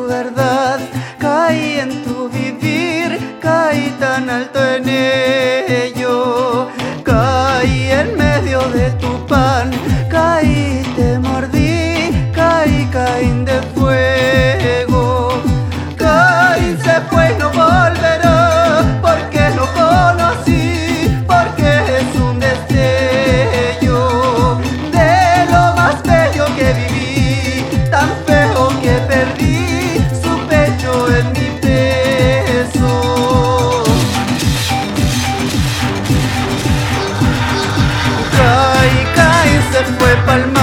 tu verdad, caí en tu vivir, caí tan alto en ello. Caí en medio de tu pan, caí, te mordí, caí, Caín de fuego. Caín se fue y no volverá, porque lo conocí, porque es un destello de lo más bello que viví, tan feo que perdí su pecho en mi peso. Caín se fue pa'l